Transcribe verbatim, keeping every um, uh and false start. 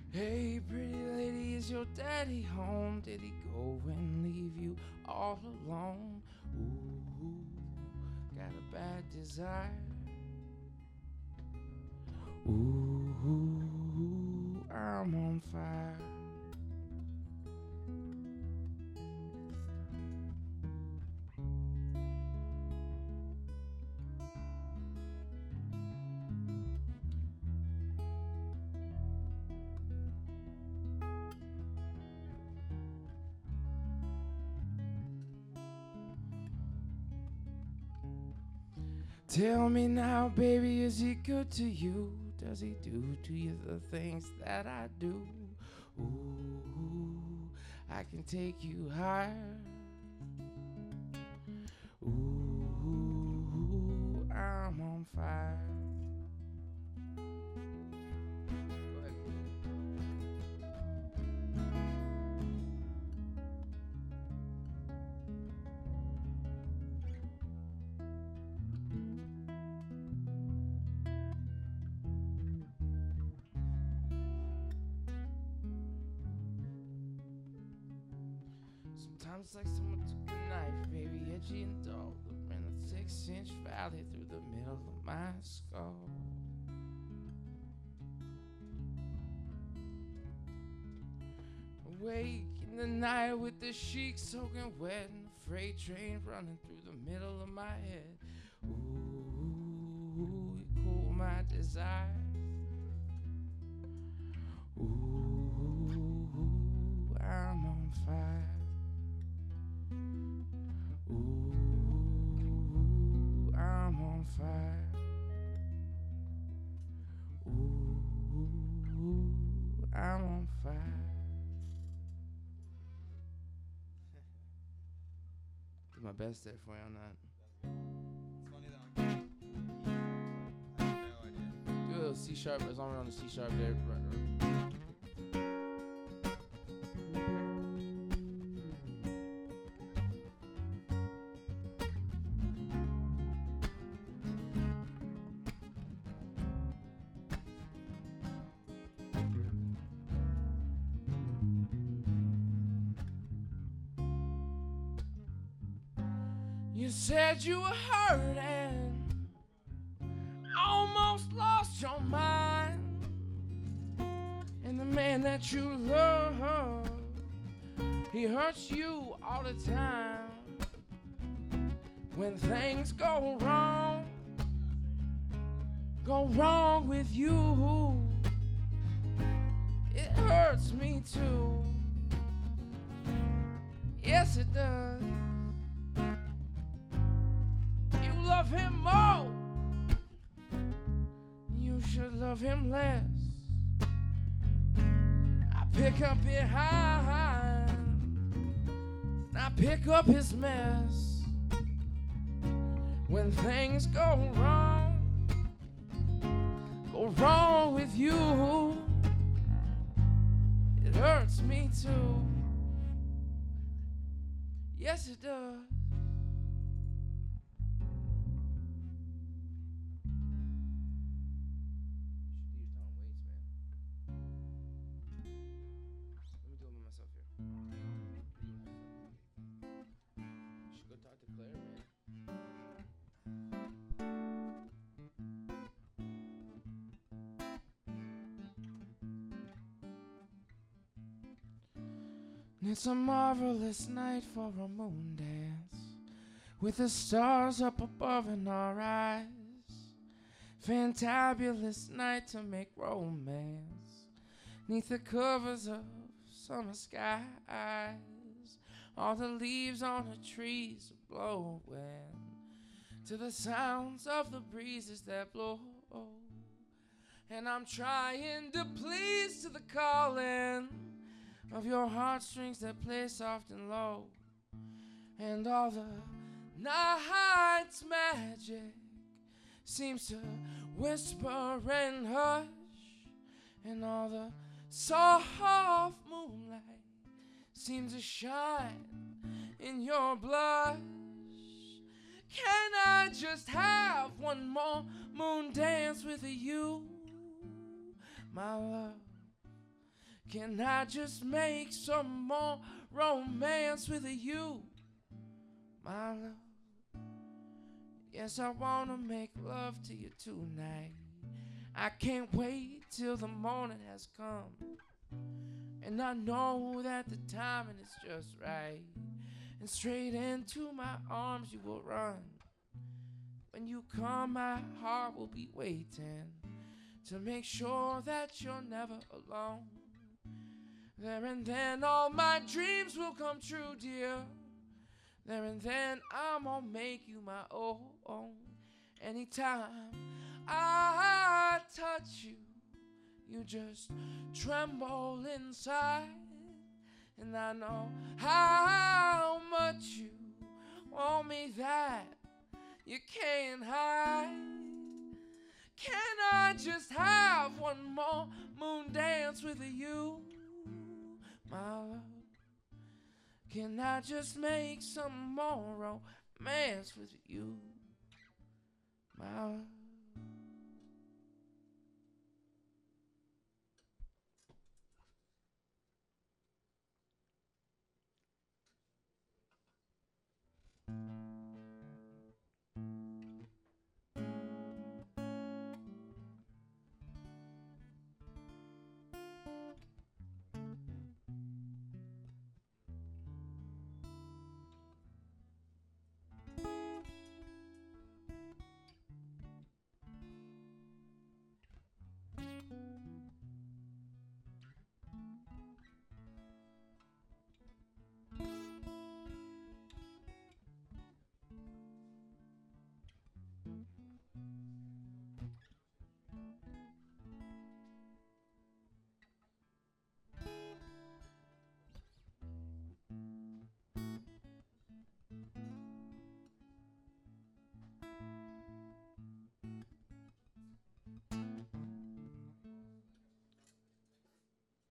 Hey, pretty lady, is your daddy home? Did he go and leave you all alone? Ooh, got a bad desire. Ooh, I'm on fire. Tell me now, baby, is he good to you? Does he do to you the things that I do? Ooh, I can take you higher. Ooh, I'm on fire. Go ahead. Sometimes it's like someone took a knife, baby, edgy and dull, ran a six-inch valley through the middle of my skull. Awake in the night with the sheets soaking wet and the freight train running through the middle of my head. Ooh, you cool my desire. Ooh, I'm on fire. Ooh, I'm on fire. Ooh, I'm on fire. Did my best there for you on that. It's funny that I'm I have no idea. Do a little C sharp, as long as we're on the C sharp there. You said you were hurting, almost lost your mind, and the man that you love, he hurts you all the time. When things go wrong, go wrong with you, it hurts me too. Yes, it does. Love him more, you should love him less. I pick up behind, I pick up his mess. When things go wrong, go wrong with you, it hurts me too. Yes, it does. It's a marvelous night for a moon dance, with the stars up above in our eyes. Fantabulous night to make romance, neath the covers of summer skies. All the leaves on the trees are blowing to the sounds of the breezes that blow. And I'm trying to please to the calling of your heartstrings that play soft and low. And all the night's magic seems to whisper and hush, and all the soft moonlight seems to shine in your blush. Can I just have one more moon dance with you, my love? Can I just make some more romance with you, my love? Yes, I wanna make love to you tonight. I can't wait till the morning has come, and I know that the timing is just right, and straight into my arms you will run. When you come, my heart will be waiting to make sure that you're never alone. There and then all my dreams will come true, dear. There and then I'm gonna make you my own. Anytime I touch you, you just tremble inside. And I know how much you want me that you can't hide. Can I just have one more moon dance with you, my love? Can I just make some more romance with you, my love?